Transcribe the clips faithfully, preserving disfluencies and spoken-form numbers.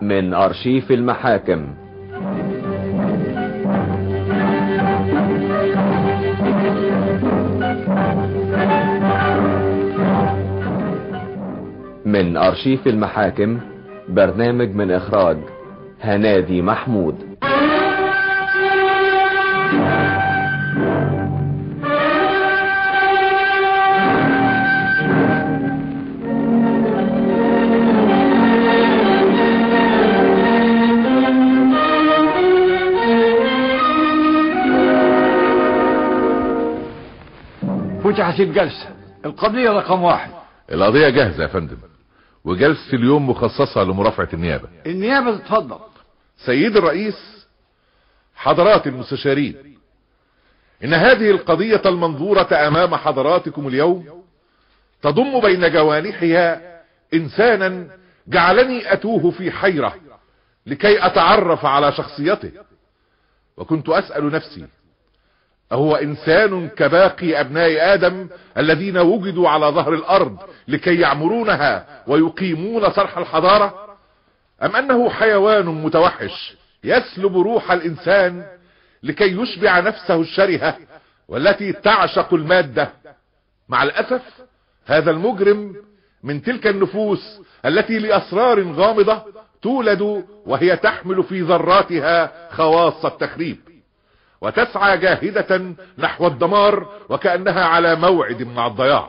من أرشيف المحاكم. من أرشيف المحاكم، برنامج من إخراج هنادي محمود. فتحت الجلسة. القضية رقم واحد. القضية جاهزة يا فندم، وجلسة اليوم مخصصة لمرافعة النيابة. النيابة تتفضل. سيد الرئيس، حضرات المستشارين، إن هذه القضية المنظورة أمام حضراتكم اليوم تضم بين جوانحها إنسانا جعلني أتوه في حيرة لكي أتعرف على شخصيته، وكنت أسأل نفسي: أهو إنسان كباقي أبناء آدم الذين وجدوا على ظهر الأرض لكي يعمرونها ويقيمون صرح الحضارة، أم أنه حيوان متوحش يسلب روح الإنسان لكي يشبع نفسه الشرهة والتي تعشق المادة؟ مع الأسف هذا المجرم من تلك النفوس التي لأسرار غامضة تولد وهي تحمل في ذراتها خواص التخريب، وتسعى جاهدة نحو الدمار وكأنها على موعد مع الضياع.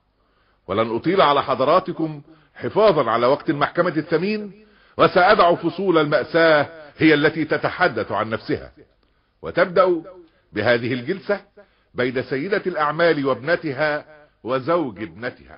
ولن أطيل على حضراتكم حفاظا على وقت المحكمة الثمين، وسأدع فصول المأساة هي التي تتحدث عن نفسها، وتبدأ بهذه الجلسة بين سيدة الأعمال وابنتها وزوج ابنتها.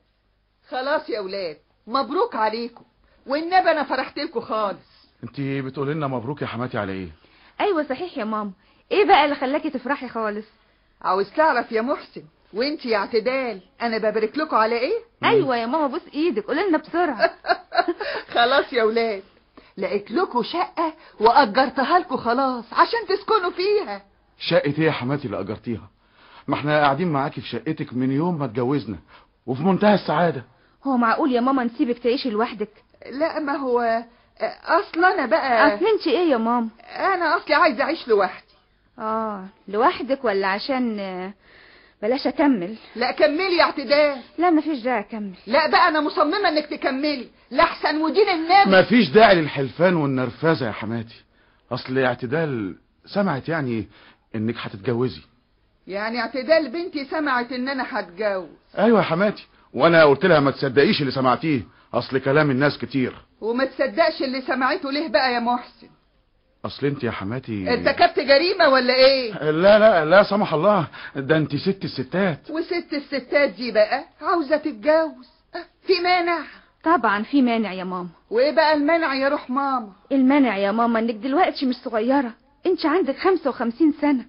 خلاص يا أولاد، مبروك عليكم، والنبي أنا فرحت لكم خالص. انت بتقولي لنا مبروك يا حماتي على ايه؟ ايوه صحيح يا ماما. ايه بقى اللي خلاكي تفرحي خالص؟ عاوز تعرف يا محسن، وانت يا اعتدال انا ببارك لكم على ايه؟ ايوه يا ماما، بوس ايدك قولي لنا بسرعه. خلاص يا ولاد، لقيت لكم شقه واجرتها لكم خلاص عشان تسكنوا فيها. شقه ايه يا حماتي اللي اجرتيها؟ ما احنا قاعدين معاكي في شقتك من يوم ما اتجوزنا وفي منتهى السعاده. هو معقول يا ماما نسيبك تعيشي لوحدك؟ لا، ما هو اصلا انا بقى اصل انت ايه يا ماما؟ انا اصلي عايزه اعيش لوحدي. اه لوحدك ولا عشان بلاش اكمل؟ لا كملي يا اعتدال. لا مفيش داعي اكمل. لا بقى انا مصممه انك تكملي لاحسن ودين النبي. مفيش داعي للحلفان والنرفزه يا حماتي. اصل اعتدال سمعت يعني انك هتتجوزي. يعني اعتدال بنتي سمعت ان انا هتجوز؟ ايوه يا حماتي، وانا قلت لها ما تصدقيش اللي سمعتيه، اصل كلام الناس كتير. وما تصدقش اللي سمعته ليه بقى يا محسن؟ اصل انت يا حماتي ارتكبت جريمه ولا ايه؟ لا لا لا سمح الله، ده انت ست الستات. وست الستات دي بقى عاوزه تتجوز، في مانع؟ طبعا في مانع يا ماما. وايه بقى المانع يا روح ماما؟ المانع يا ماما انك دلوقتي مش صغيره، انت عندك خمسة وخمسين سنه،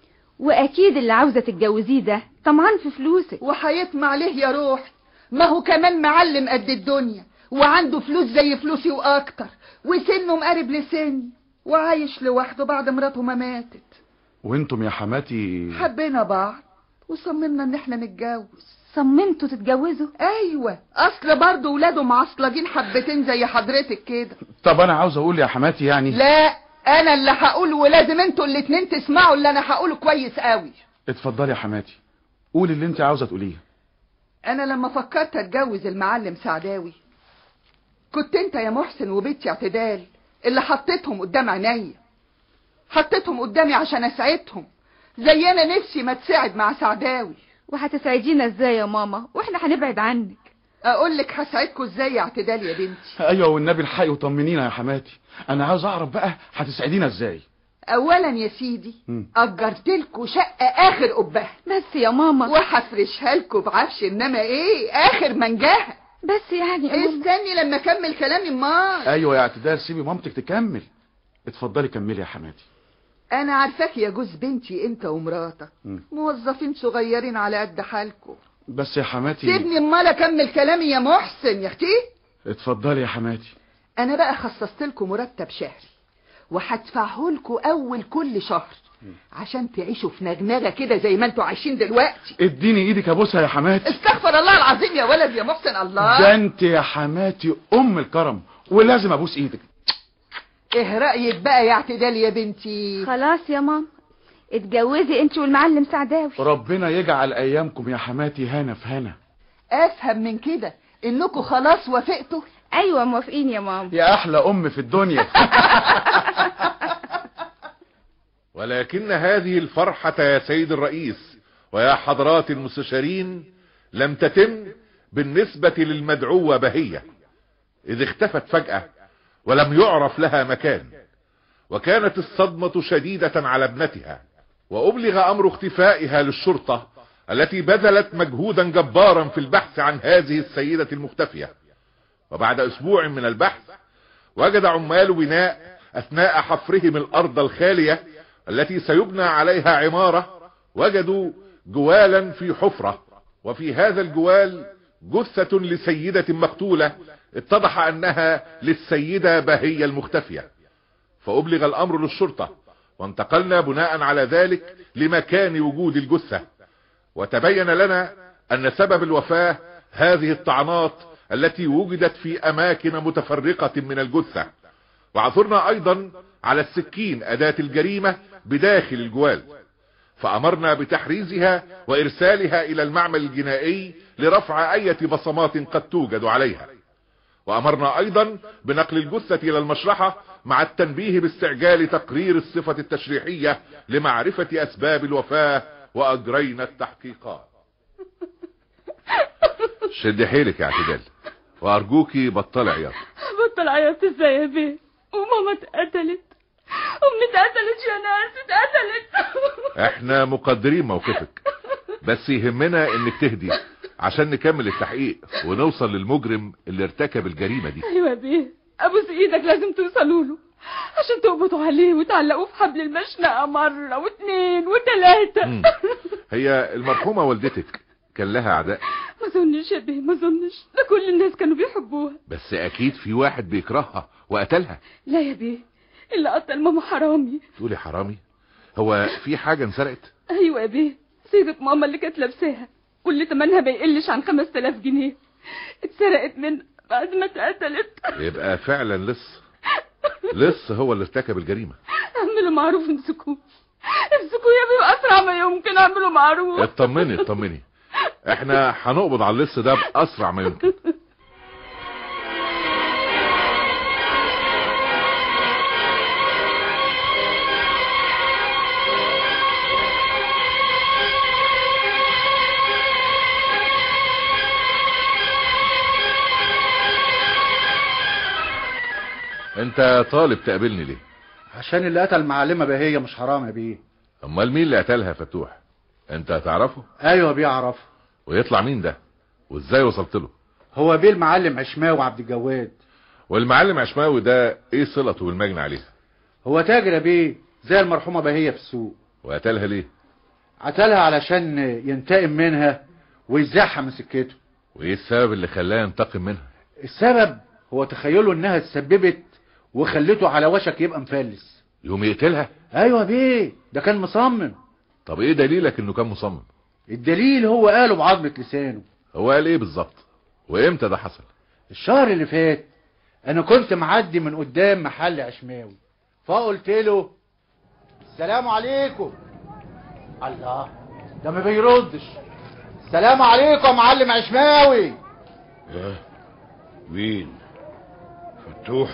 واكيد اللي عاوزه تتجوزيه ده طمعان في فلوسك. وهيطمع ليه يا روحي؟ ما هو كمان معلم قد الدنيا وعنده فلوس زي فلوسي واكتر، وسنه مقارب لسني، وعايش لوحده بعد مراته ما ماتت. وانتم يا حماتي حبينا بعض وصممنا ان احنا نتجوز. صممتوا تتجوزوا؟ ايوه، اصل برضه ولاده معصلجين حبتين زي حضرتك كده. طب انا عاوز اقول يا حماتي يعني. لا انا اللي هقول، ولازم انتوا الاتنين تسمعوا اللي انا هقوله كويس قوي. اتفضلي يا حماتي، قولي اللي انت عاوزه تقوليه. انا لما فكرت اتجوز المعلم سعداوي، كنت انت يا محسن وبنتي اعتدال اللي حطيتهم قدام عينيا. حطيتهم قدامي عشان اسعدهم زي انا نفسي ما تساعد مع سعداوي. وهتسعدينا ازاي يا ماما واحنا هنبعد عنك؟ اقول لك هساعدكم ازاي يا اعتدال يا بنتي؟ ايوه والنبي الحقي وطمنينا يا حماتي، انا عاوز اعرف بقى هتسعدينا ازاي. اولا يا سيدي اجرت لكم شقه اخر قبها بس يا ماما، وهفرشها لكم بعفش، انما ايه اخر منجاها. بس يعني يا ماما استني لما اكمل كلامي. امال ايوه يا اعتدال سيبي مامتك تكمل. اتفضلي كملي يا حماتي. انا عارفاك يا جوز بنتي انت ومراتك موظفين صغيرين على قد حالكم. بس يا حماتي سيبني امال اكمل كلامي يا محسن يا اختي. اتفضلي يا حماتي. انا بقى خصصت لكم مرتب شهري وهدفعه لكم اول كل شهر عشان تعيشوا في نغنغه كده زي ما انتوا عايشين دلوقتي. اديني ايدك ابوسها يا حماتي. استغفر الله العظيم يا ولد يا محسن. الله، ده انت يا حماتي ام الكرم ولازم ابوس ايدك. ايه رأيك بقى يا اعتدال يا بنتي؟ خلاص يا ماما، اتجوزي انت والمعلم سعداوي. ربنا يجعل ايامكم يا حماتي هنا في هنا. افهم من كده انكم خلاص وافقتوا؟ ايوه موافقين يا ماما. يا احلى ام في الدنيا. ولكن هذه الفرحة يا سيد الرئيس ويا حضرات المستشارين لم تتم بالنسبة للمدعوة بهية، إذ اختفت فجأة ولم يعرف لها مكان، وكانت الصدمة شديدة على ابنتها، وأبلغ أمر اختفائها للشرطة التي بذلت مجهودا جبارا في البحث عن هذه السيدة المختفية. وبعد أسبوع من البحث وجد عمال بناء أثناء حفرهم الأرض الخالية التي سيبنى عليها عمارة، وجدوا جوالا في حفرة، وفي هذا الجوال جثة لسيدة مقتولة اتضح أنها للسيدة بهية المختفية. فأبلغ الأمر للشرطة، وانتقلنا بناء على ذلك لمكان وجود الجثة، وتبين لنا أن سبب الوفاة هذه الطعنات التي وجدت في أماكن متفرقة من الجثة. وعثرنا أيضا على السكين أداة الجريمة بداخل الجوال، فأمرنا بتحريزها وإرسالها إلى المعمل الجنائي لرفع أي بصمات قد توجد عليها. وأمرنا أيضا بنقل الجثة إلى المشرحة مع التنبيه باستعجال تقرير الصفة التشريحية لمعرفة أسباب الوفاة، وأجرينا التحقيقات. شد حيلك يا اعتدال، وأرجوكي بطل عياط. بطل عياط ازاي يا بيه؟ وماما اتقتلت، امي اتقتلت يا ناس، اتقتلت. احنا مقدرين موقفك، بس يهمنا انك تهدي عشان نكمل التحقيق ونوصل للمجرم اللي ارتكب الجريمة دي. ايوه يا بيه، ابوس ايدك لازم توصلوا له عشان تقبضوا عليه وتعلقوه في حبل المشنقة مرة واثنين وثلاثة. هي المرحومة والدتك كان لها اعداء؟ ما ظنش يا بيه، ما ظنش، ده كل الناس كانوا بيحبوها. بس اكيد في واحد بيكرهها وقتلها. لا يا بيه، اللي قتل ماما حرامي. تقولي حرامي؟ هو في حاجة انسرقت؟ ايوه يا بيه، صيغة ماما اللي كانت لابساها واللي تمنها ما يقلش عن خمس تلاف جنيه اتسرقت من بعد ما اتقتلت. يبقى فعلا لص لص هو اللي ارتكب الجريمة. اعملوا معروف، امسكوه امسكوه يا بيه بأسرع ما يمكن، اعملوا معروف. اطمني اطمني، احنا هنقبض على اللص ده بأسرع ما يمكن. انت طالب تقابلني ليه؟ عشان اللي قتل معلمة بهية مش حرام يا بيه. امال مين اللي قتلها يا فتوح؟ انت هتعرفه؟ ايوه بيه اعرفه. ويطلع مين ده؟ وازاي وصلت له؟ هو بيه المعلم عشماوي عبد الجواد. والمعلم عشماوي ده ايه صلته بالمجني عليها؟ هو تاجر يا بيه زي المرحومة بهية في السوق. وقتلها ليه؟ قتلها علشان ينتقم منها ويزاحها من سكته. وايه السبب اللي خلاه ينتقم منها؟ السبب هو تخيله انها تسببت وخلته على وشك يبقى مفلس، يوم يقتلها؟ ايوه بيه، ده كان مصمم. طب ايه دليلك انه كان مصمم؟ الدليل هو قاله بعضمة لسانه. هو قال ايه بالظبط؟ وامتى ده حصل؟ الشهر اللي فات انا كنت معدي من قدام محل عشماوي، فقلت له السلام عليكم. الله، ده ما بيردش. السلام عليكم يا معلم عشماوي. اه مين؟ فتوح؟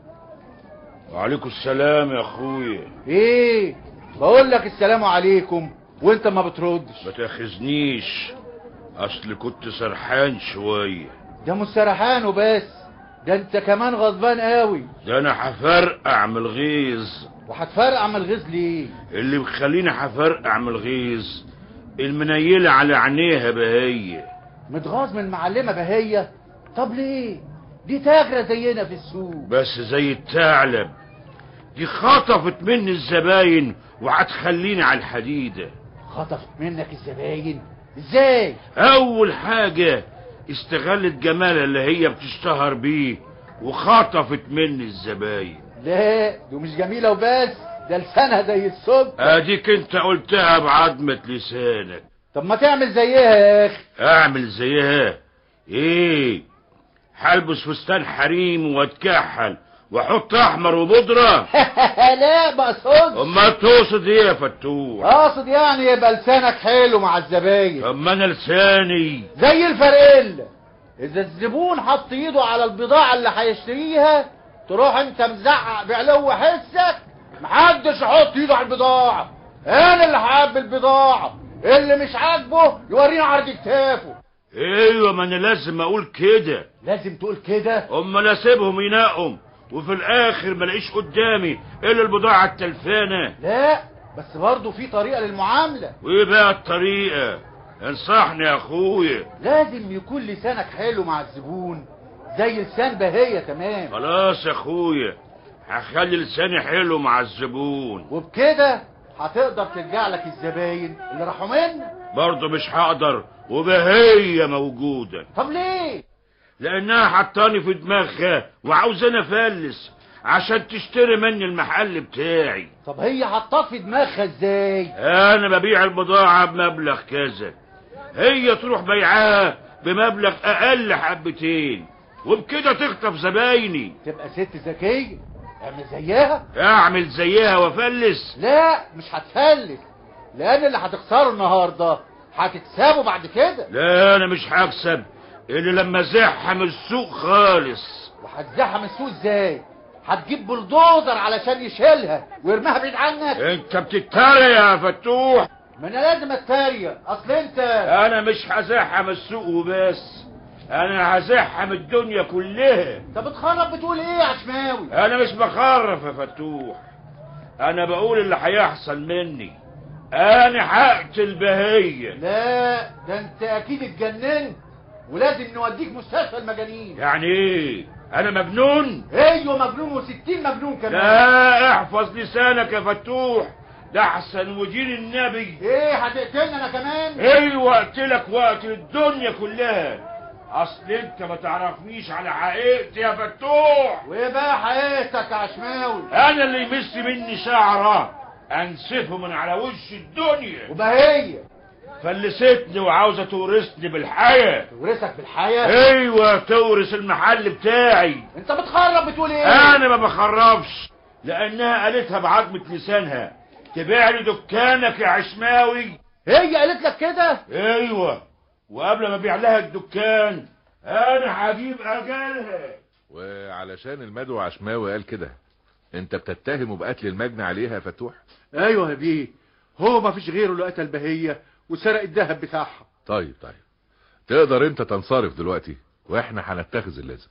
وعليكم السلام يا اخويا. ايه بقول لك السلام عليكم وانت ما بتردش. ما تاخذنيش، اصل كنت سرحان شويه. ده مش سرحان وبس، ده انت كمان غضبان قوي. ده انا هفرقع من الغيظ. وهتفرقع من الغيظ ليه؟ اللي بيخليني هفرقع من الغيظ المنيله على عينيها بهيه. متغاظ من معلمه بهيه؟ طب ليه؟ دي تاجره زينا في السوق. بس زي الثعلب، دي خطفت مني الزباين وهتخليني على الحديده. خطفت منك الزباين ازاي؟ اول حاجه استغلت جمالها اللي هي بتشتهر بيه وخطفت مني الزباين. لا دي مش جميله وبس، ده لسانها زي السكر. اديك انت قلتها بعضمة لسانك. طب ما تعمل زيها يا اخي. اعمل زيها ايه؟ هلبس فستان حريم واتكحل واحط احمر وبودره؟ لا ما اقصدش. اما تقصد ايه يا فتوح؟ اقصد يعني يبقى لسانك حلو مع الزباين. اما انا لساني زي الفرقله، اذا الزبون حط ايده على البضاعه اللي هيشتريها تروح انت مزعق بعلو حسك محدش يحط ايده على البضاعه، انا اللي هعبي البضاعه، اللي مش عاجبه يورينا عرض كتافه. ايوه ما انا لازم اقول كده. لازم تقول كده؟ امال اسيبهم ينقوا وفي الاخر ما الاقيش قدامي الا البضاعه التلفانه؟ لا بس برضه في طريقه للمعامله. وايه بقى الطريقه؟ انصحني يا اخويا. لازم يكون لسانك حلو مع الزبون زي لسان بهية تمام. خلاص يا اخويا هخلي لساني حلو مع الزبون، وبكده هتقدر ترجع لك الزباين اللي راحوا منك. برضه مش هقدر وبهية موجودة. طب ليه؟ لانها حطاني في دماغها وعاوزاني افلس عشان تشتري مني المحل بتاعي. طب هي حطاك في دماغها ازاي؟ انا ببيع البضاعة بمبلغ كذا، هي تروح بيعها بمبلغ اقل حبتين، وبكده تخطف زبايني. تبقى ست ذكية، اعمل زيها. اعمل زيها وافلس؟ لا مش هتفلس، لان اللي هتخسره النهارده هتكسبه بعد كده. لا انا مش هكسب الا لما ازحم السوق خالص. وهتزحم السوق ازاي؟ هتجيب بلدوزر علشان يشيلها ويرميها بعيد عنك؟ انت بتتريق يا فتوح. ما انا لازم اتريق، اصل انت انا مش هزحم السوق وبس، انا هزحم الدنيا كلها. انت بتخرب بتقول ايه يا عشماوي؟ انا مش بخرف يا فتوح، انا بقول اللي هيحصل مني. انا هقتل بهية. لا ده انت اكيد اتجننت ولازم نوديك مستشفى المجانين. يعني ايه؟ انا مجنون؟ ايوه مجنون وستين مجنون كمان. لا احفظ لسانك يا فتوح، ده احسن ودين النبي. ايه هتقتلني انا كمان؟ ايوه اقتلك واقتل الدنيا كلها، اصل انت ما تعرفنيش على حقيقتي يا فتوح. وايه بقى حقيقتك يا عشماوي؟ انا اللي يمس مني شعره انسفه من على وش الدنيا. وبهية فلستني وعاوزه تورثني بالحياه. تورثك بالحياه؟ ايوه تورث المحل بتاعي. انت بتخرب بتقول ايه؟ انا ما بخربش، لانها قالتها بعظمه لسانها. تبيع لي دكانك يا عشماوي. هي قالت لك كده؟ ايوه، وقبل ما ابيع لها الدكان انا هجيب اجلها. وعلشان المدعو عشماوي قال كده انت بتتهمه بقتل المجني عليها يا فتوح؟ ايوه يا بيه، هو ما فيش غيره اللي قتل بهية وسرق الذهب بتاعها. طيب طيب تقدر انت تنصرف دلوقتي واحنا هنتخذ اللازم.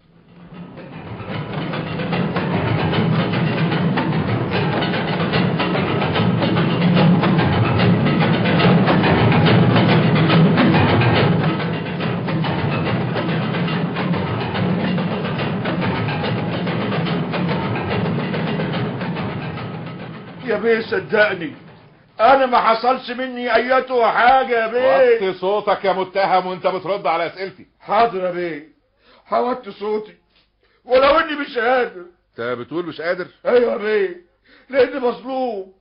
يا بيه صدقني انا ما حصلش مني اياته حاجه يا بيه. وطي صوتك يا متهم وانت بترد على اسئلتي. حاضر يا بيه، هوطي صوتي ولو اني مش قادر. انت بتقول مش قادر؟ ايوه يا بيه، لاني مظلوم،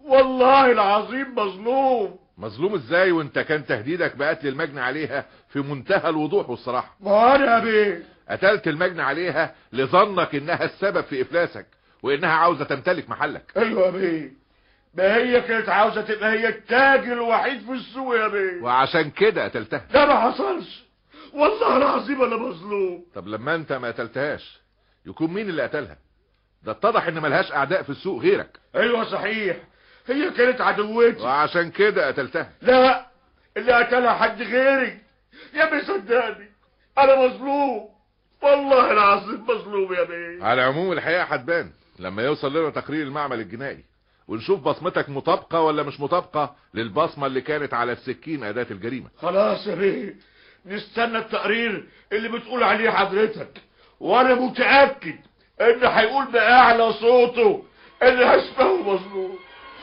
والله العظيم مظلوم. مظلوم ازاي وانت كان تهديدك بقتل المجني عليها في منتهى الوضوح والصراحه؟ ما انا يا بيه قتلت المجني عليها لظنك انها السبب في افلاسك وانها عاوزه تمتلك محلك. ايوه يا بيه، ما هي كانت عاوزه تبقى هي التاجر الوحيد في السوق يا بيه، وعشان كده قتلتها. ده ما حصلش، والله العظيم انا مظلوم. طب لما انت ما قتلتهاش يكون مين اللي قتلها؟ ده اتضح ان ملهاش اعداء في السوق غيرك. ايوه صحيح، هي كانت عدوتي وعشان كده قتلتها. لا، اللي قتلها حد غيري يا بيه، صدقني انا مظلوم، والله العظيم مظلوم يا بيه. على العموم الحقيقه هتبان لما يوصل لنا تقرير المعمل الجنائي ونشوف بصمتك مطابقه ولا مش مطابقه للبصمه اللي كانت على السكين اداه الجريمه. خلاص يا بيه، نستنى التقرير اللي بتقول عليه حضرتك، وانا متاكد ان هيقول باعلى صوته ان عشماوي مظلوم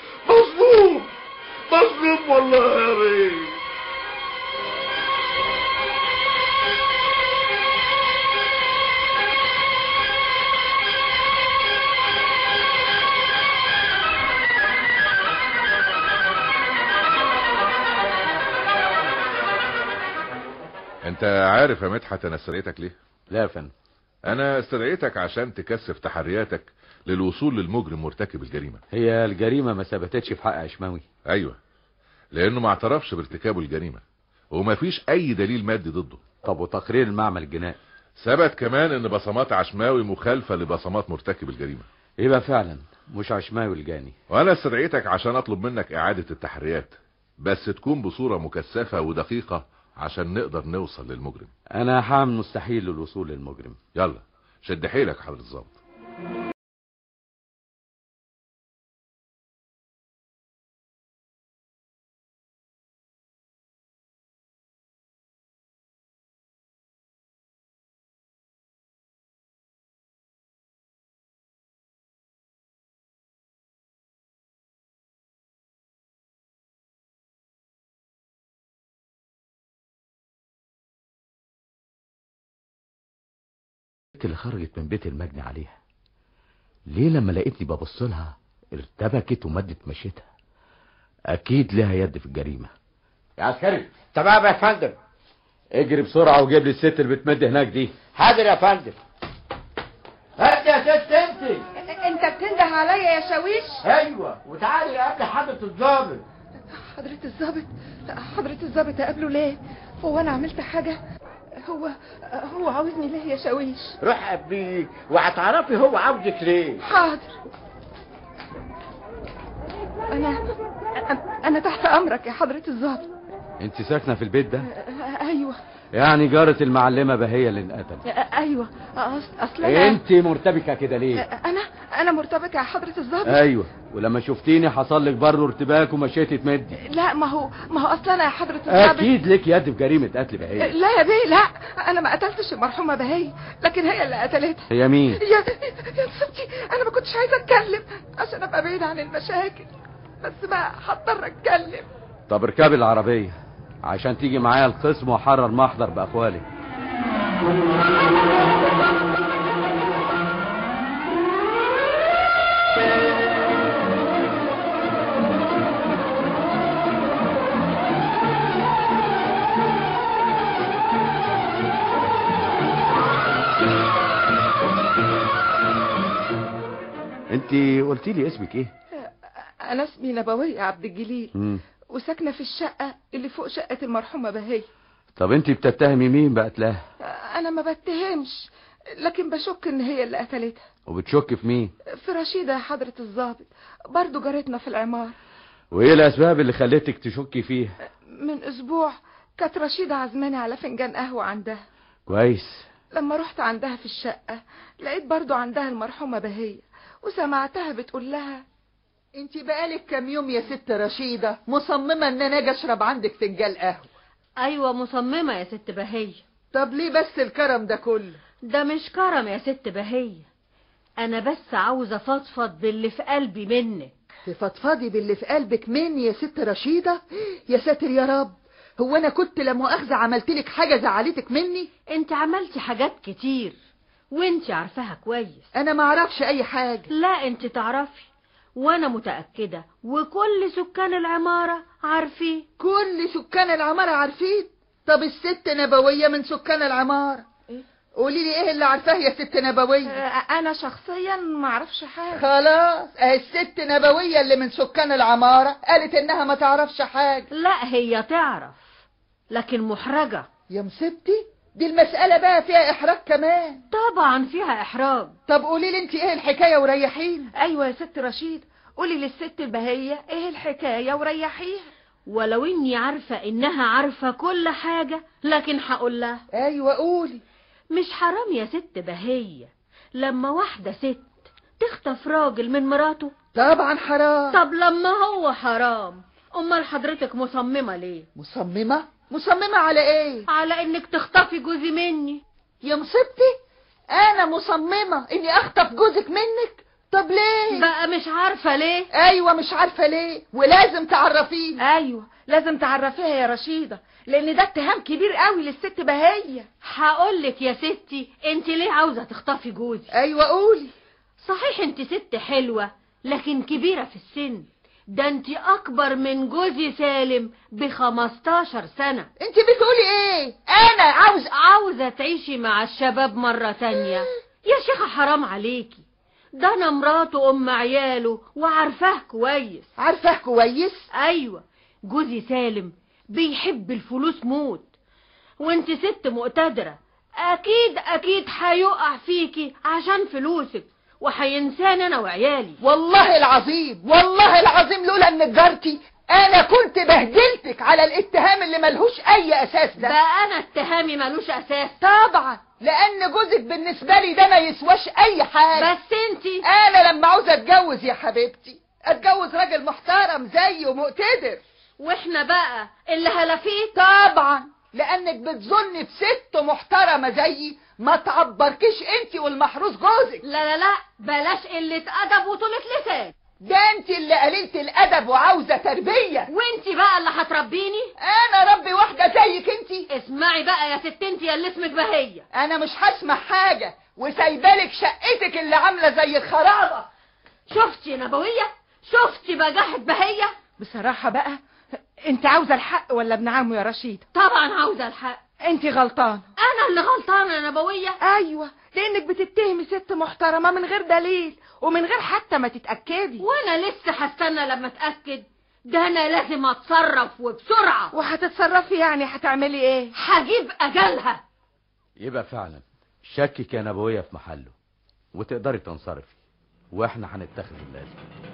مظلوم مظلوم والله يا بيه. انت عارف يا مدحت انا سرقتك ليه؟ لا يا فندم. انا استدعيتك عشان تكثف تحرياتك للوصول للمجرم مرتكب الجريمة. هي الجريمة ما ثبتتش في حق عشماوي؟ ايوه، لانه ما اعترفش بارتكابه الجريمة وما فيش اي دليل مادي ضده. طب وتقرير المعمل الجنائي؟ ثبت كمان ان بصمات عشماوي مخالفة لبصمات مرتكب الجريمة. يبقى فعلا مش عشماوي الجاني. وانا استدعيتك عشان اطلب منك اعادة التحريات، بس تكون بصورة مكثفة ودقيقة عشان نقدر نوصل للمجرم. انا هعمل مستحيل للوصول للمجرم. يلا شد حيلك حضرة الضابط. اللي خرجت من بيت المجني عليها ليه لما لقيتني ببص لها ارتبكت ومدت مشيتها؟ اكيد لها يد في الجريمه. يا عسكري. تمام يا فندم. اجري بسرعه وجيب لي الست اللي بتمد هناك دي. حاضر يا فندم. هات يا ست انت. انت بتنده عليا يا شاويش؟ ايوه، وتعالي قبل حضرة الضابط. حضرة الضابط؟ حضرة الضابط اقابله ليه؟ هو انا عملت حاجه؟ هو هو عاوزني ليه يا شاويش؟ روح قبليه وهتعرفي هو عاوزك ليه. حاضر. انا انا تحت امرك يا حضرة الضابط. انت ساكنه في البيت ده؟ ايوه. يعني جارة المعلمة بهية اللي انقتل؟ ايوه. اصل انا انت مرتبكه كده ليه؟ انا انا مرتبكه يا حضرة الضابط. ايوه، ولما شفتيني حصل لك برضه ارتباك ومشيتي تمدي. لا، ما هو ما هو اصل انا يا حضرة الضابط اكيد لك يد في جريمه قتل بهية. لا يا بيه، لا، انا ما قتلتش المرحومه بهية، لكن هي اللي قتلتها. هي مين؟ يا يا ستي، انا ما كنتش عايزه اتكلم عشان ابقى بعيد عن المشاكل، بس بقى هضطر اتكلم. طب اركبي العربيه عشان تيجي معايا القسم واحرر محضر باقوالي. انت قلتي لي اسمك ايه؟ انا اسمي نبوية عبد الجليل. مم. وساكنه في الشقه اللي فوق شقه المرحومه بهية. طب انت بتتهمي مين بقتلها؟ انا ما بتهمش، لكن بشك ان هي اللي قتلتها. وبتشك في مين؟ في رشيدة يا حضرة الضابط، برضو جارتنا في العمارة. وايه الاسباب اللي خلتك تشكي فيها؟ من اسبوع كانت رشيدة عزماني على فنجان قهوة عندها. كويس. لما رحت عندها في الشقة لقيت برضو عندها المرحومة بهية، وسمعتها بتقول لها: انت بقالك كام يوم يا ست رشيدة مصممة ان انا اجي اشرب عندك فنجان قهوة؟ ايوه مصممة يا ست بهية. طب ليه بس الكرم ده كله؟ ده مش كرم يا ست بهية، انا بس عاوزة افضفض باللي في قلبي منك. تفضفضي باللي في قلبك مني يا ست رشيدة؟ يا ساتر يا رب، هو انا كنت لا مؤاخذة عملتلك حاجة زعلتك مني؟ انت عملتي حاجات كتير وانت عارفاها كويس. انا ما اعرفش اي حاجة. لا انت تعرفي، وانا متأكدة وكل سكان العمارة عارفين. كل سكان العمارة عارفين؟ طب الست نبوية من سكان العمارة، قولي لي ايه اللي عارفاه يا ست نبوية؟ انا شخصيا ما اعرفش حاجة. خلاص، اهي الست نبوية اللي من سكان العمارة قالت انها ما تعرفش حاجة. لا هي تعرف لكن محرجة. يا مصيبتي، دي المسألة بقى فيها احراج كمان. طبعا فيها احراج. طب قولي لي انت ايه الحكاية وريحيني. ايوه يا ست رشيد، قولي للست البهية ايه الحكاية وريحيها. ولو اني عارفة انها عارفة كل حاجة لكن هقول لها. ايوه قولي. مش حرام يا ست بهية لما واحدة ست تخطف راجل من مراته؟ طبعا حرام. طب لما هو حرام امال حضرتك مصممة ليه؟ مصممة؟ مصممة على ايه؟ على انك تخطفي جوزي مني. يا مصيبتي، انا مصممة اني اخطف جوزك منك؟ طب ليه؟ بقى مش عارفة ليه؟ ايوه مش عارفة ليه، ولازم تعرفيني. ايوه لازم تعرفيها يا رشيدة، لان ده اتهام كبير قوي للست بهية. هقولك يا ستي، انت ليه عاوزة تخطفي جوزي؟ ايوه قولي. صحيح انت ست حلوة لكن كبيرة في السن، ده انت اكبر من جوزي سالم بخمستاشر سنة. انت بتقولي ايه؟ انا عاوز عاوزة تعيشي مع الشباب مرة تانية. يا شيخة حرام عليكي، ده انا مراته ام عياله وعارفاه كويس. عارفاه كويس؟ ايوه، جوزي سالم بيحب الفلوس موت، وانت ست مقتدرة، اكيد اكيد هيقع فيكي عشان فلوسك وهينساني انا وعيالي. والله العظيم والله العظيم لولا ان جارتي انا كنت بهدلتك على الاتهام اللي ملهوش اي اساس ده. بقى انا اتهامي ملوش اساس؟ طبعا، لان جوزك بالنسبه لي ده ما يسواش اي حاجه. بس انتي انا لما عاوزه اتجوز يا حبيبتي اتجوز راجل محترم زيي ومقتدر. واحنا بقى اللي هلافيه؟ طبعا، لانك بتظني بست محترمه زيي ما تعبركيش انتي والمحروس جوزك. لا لا لا، بلاش قله ادب وطولة لسان. ده انتي اللي قليلة الادب وعاوزه تربيه. وانتي بقى اللي هتربيني. انا ربي واحده زيك انتي. اسمعي بقى يا ست انتي يا اللي اسمك بهية، انا مش هسمع حاجه وسايبالك شقتك اللي عامله زي الخرابه. شفتي يا نبويه؟ شفتي بجاحة بهية؟ بصراحه بقى انت عاوزه الحق ولا ابن عمه يا رشيد؟ طبعا عاوزه الحق. انت غلطانه. انا اللي غلطانه يا نبويه؟ ايوه، لانك بتتهمي ست محترمه من غير دليل ومن غير حتى ما تتاكدي. وانا لسه هستنى لما اتاكد؟ ده انا لازم اتصرف وبسرعه. وهتتصرفي يعني هتعملي ايه؟ هجيب اجلها. يبقى فعلا شكك يا نبويه في محله وتقدري تنصرفي، واحنا هنتخذ اللازم.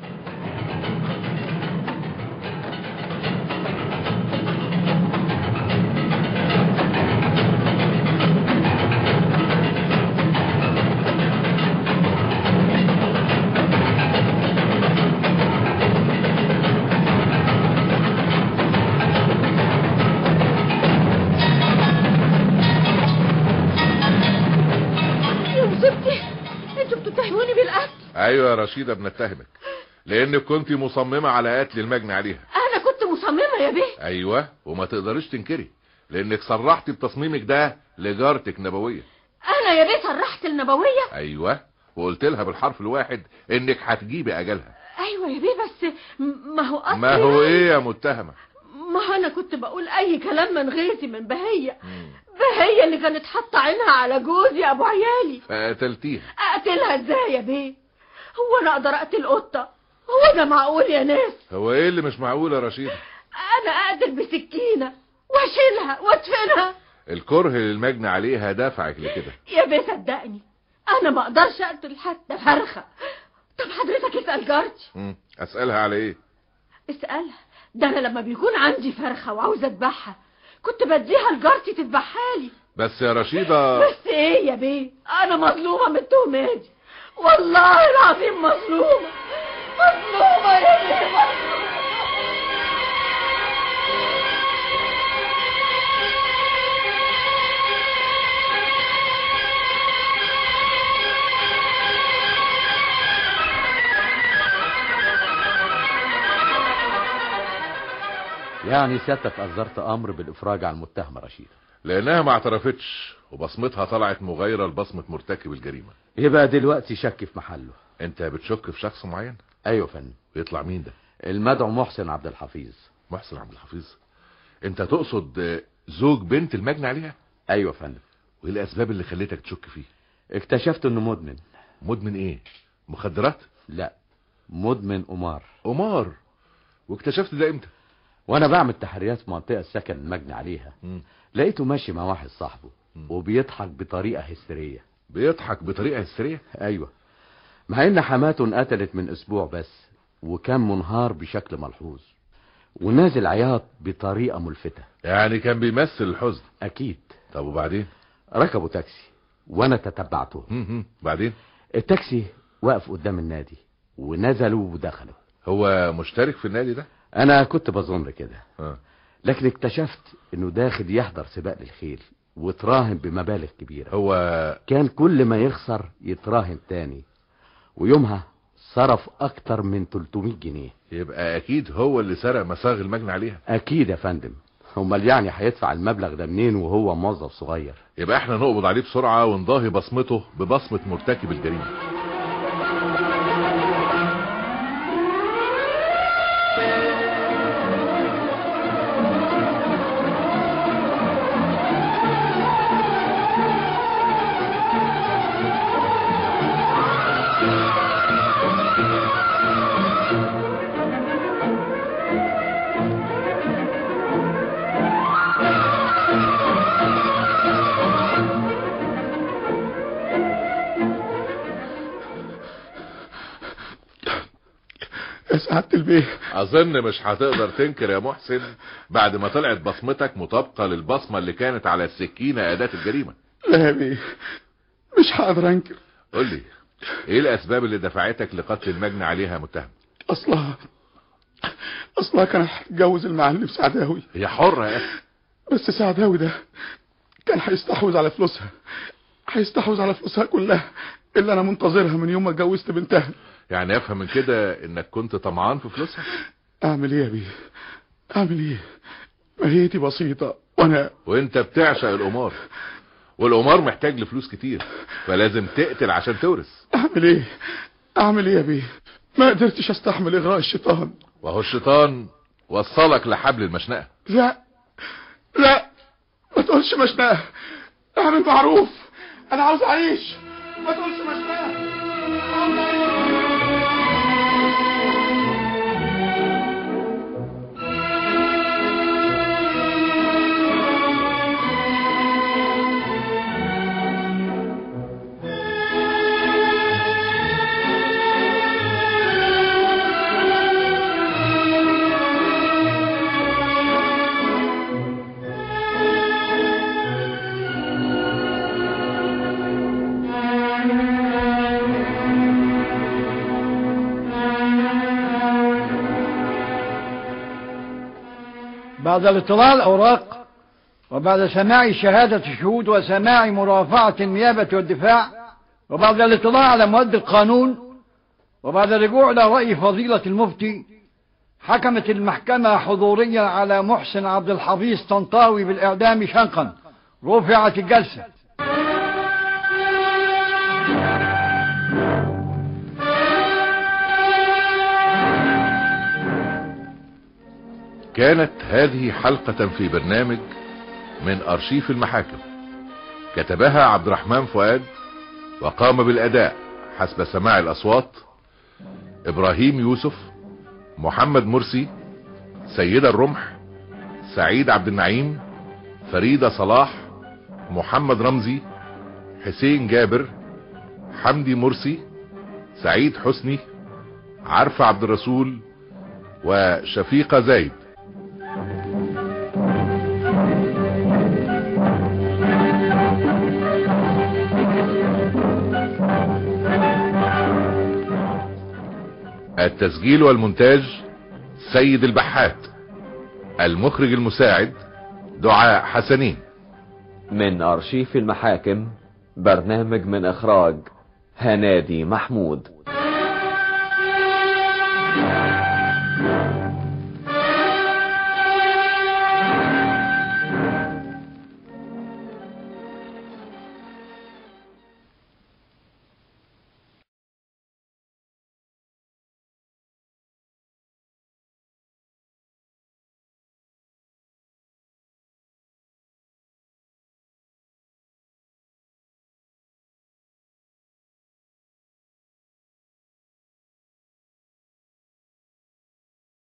ايوه يا رشيدة بنتهمك لانك كنت مصممة على قتل المجني عليها. انا كنت مصممة يا بيه؟ ايوه، وما تقدريش تنكري لانك صرحتي بتصميمك ده لجارتك نبوية. انا يا بيه صرحت النبوية؟ ايوه، وقلت لها بالحرف الواحد انك هتجيبي اجلها. ايوه يا بيه، بس ما هو اصلا ما هو ايه يا متهمة؟ ما هو انا كنت بقول اي كلام من غيرتي من بهية. بهية اللي كانت حاطة عينها على جوزي ابو عيالي. فقتلتيها. اقتلها ازاي يا بيه؟ هو انا اقدر اقتل قطة؟ هو ده معقول يا ناس؟ هو ايه اللي مش معقول يا رشيدة؟ انا اقتل بسكينة واشيلها وادفنها. الكره للمجني عليها دفعك لكده. يا بيه صدقني انا ما اقدرش اقتل حتى فرخة. طب حضرتك اسأل جارتي. امم اسألها على ايه؟ اسألها، ده انا لما بيكون عندي فرخة وعاوزة اذبحها كنت بديها لجارتي تذبحها لي. بس يا رشيدة. بس ايه يا بيه؟ انا مظلومة من التهمة دي، والله العظيم مظلومة مظلومة يا بيه، مظلومة. يعني سيادتك أصدرت أمر بالإفراج عن المتهمة رشيدة لأنها ما اعترفتش وبصمتها طلعت مغايرة لبصمة مرتكب الجريمة. يبقى دلوقتي شك في محله. أنت بتشك في شخص معين؟ أيوة فندم. يطلع مين ده؟ المدعو محسن عبد الحفيظ. محسن عبد الحفيظ؟ أنت تقصد زوج بنت المجني عليها؟ أيوة فندم. وإيه الأسباب اللي خليتك تشك فيه؟ اكتشفت إنه مدمن. مدمن إيه؟ مخدرات؟ لا، مدمن قمار. قمار؟ واكتشفت ده امتى؟ وانا بعمل تحريات في منطقه السكن المجني عليها. م. لقيته ماشي مع واحد صاحبه م. وبيضحك بطريقه هستيريه. بيضحك بطريقه هستيريه؟ ايوه، مع ان حماته انقتلت من اسبوع بس وكان منهار بشكل ملحوظ ونازل عياط بطريقه ملفته. يعني كان بيمثل الحزن؟ اكيد. طب وبعدين؟ ركبوا تاكسي وانا تتبعته. م- بعدين التاكسي وقف قدام النادي ونزلوا ودخلوا. هو مشترك في النادي ده؟ انا كنت بظن كده أه. لكن اكتشفت انه داخل يحضر سباق للخيل وتراهن بمبالغ كبيرة. هو كان كل ما يخسر يتراهن تاني، ويومها صرف اكتر من تلتمية جنيه. يبقى اكيد هو اللي سرق مساغ المجني عليها. اكيد يا فندم، امال يعني هيدفع المبلغ ده منين وهو موظف صغير؟ يبقى احنا نقبض عليه بسرعة ونضاهي بصمته ببصمة مرتكب الجريمة. كامل بيه. اظن مش هتقدر تنكر يا محسن بعد ما طلعت بصمتك مطابقة للبصمة اللي كانت على السكينة اداة الجريمة. لا يا بيه، مش هقدر انكر. قول لي ايه الاسباب اللي دفعتك لقتل المجني عليها متهم؟ اصلها اصلها كان هتتجوز المعلم سعداوي. هي حرة يا اخي، بس سعداوي ده كان هيستحوذ على فلوسها، هيستحوذ على فلوسها كلها اللي انا منتظرها من يوم ما اتجوزت بنتها. يعني افهم من كده انك كنت طمعان في فلوسها؟ اعمل ايه يا بيه، اعمل ايه؟ ماهيتي بسيطة وانا وانت بتعشق القمار، والقمار محتاج لفلوس كتير، فلازم تقتل عشان تورث. اعمل ايه اعمل ايه يا بيه؟ ما قدرتش استحمل اغراء الشيطان. وهو الشيطان وصلك لحبل المشنقة. لا لا ما تقولش مشنقة، اعمل معروف، انا عاوز اعيش، ما تقولش مشنقة. بعد الاطلاع على الأوراق وبعد سماع شهادة الشهود وسماع مرافعة النيابة والدفاع وبعد الاطلاع على مواد القانون وبعد الرجوع إلى رأي فضيلة المفتي، حكمت المحكمة حضوريا على محسن عبد الحفيظ طنطاوي بالإعدام شنقا. رفعت الجلسة. كانت هذه حلقة في برنامج من أرشيف المحاكم، كتبها عبد الرحمن فؤاد، وقام بالأداء حسب سماع الأصوات إبراهيم يوسف، محمد مرسي، سيدة الرمح، سعيد عبد النعيم، فريدة صلاح، محمد رمزي، حسين جابر، حمدي مرسي، سعيد حسني، عرفة عبد الرسول، وشفيقة زايد. التسجيل والمونتاج سيد البحات. المخرج المساعد دعاء حسنين. من أرشيف المحاكم، برنامج من إخراج هنادي محمود.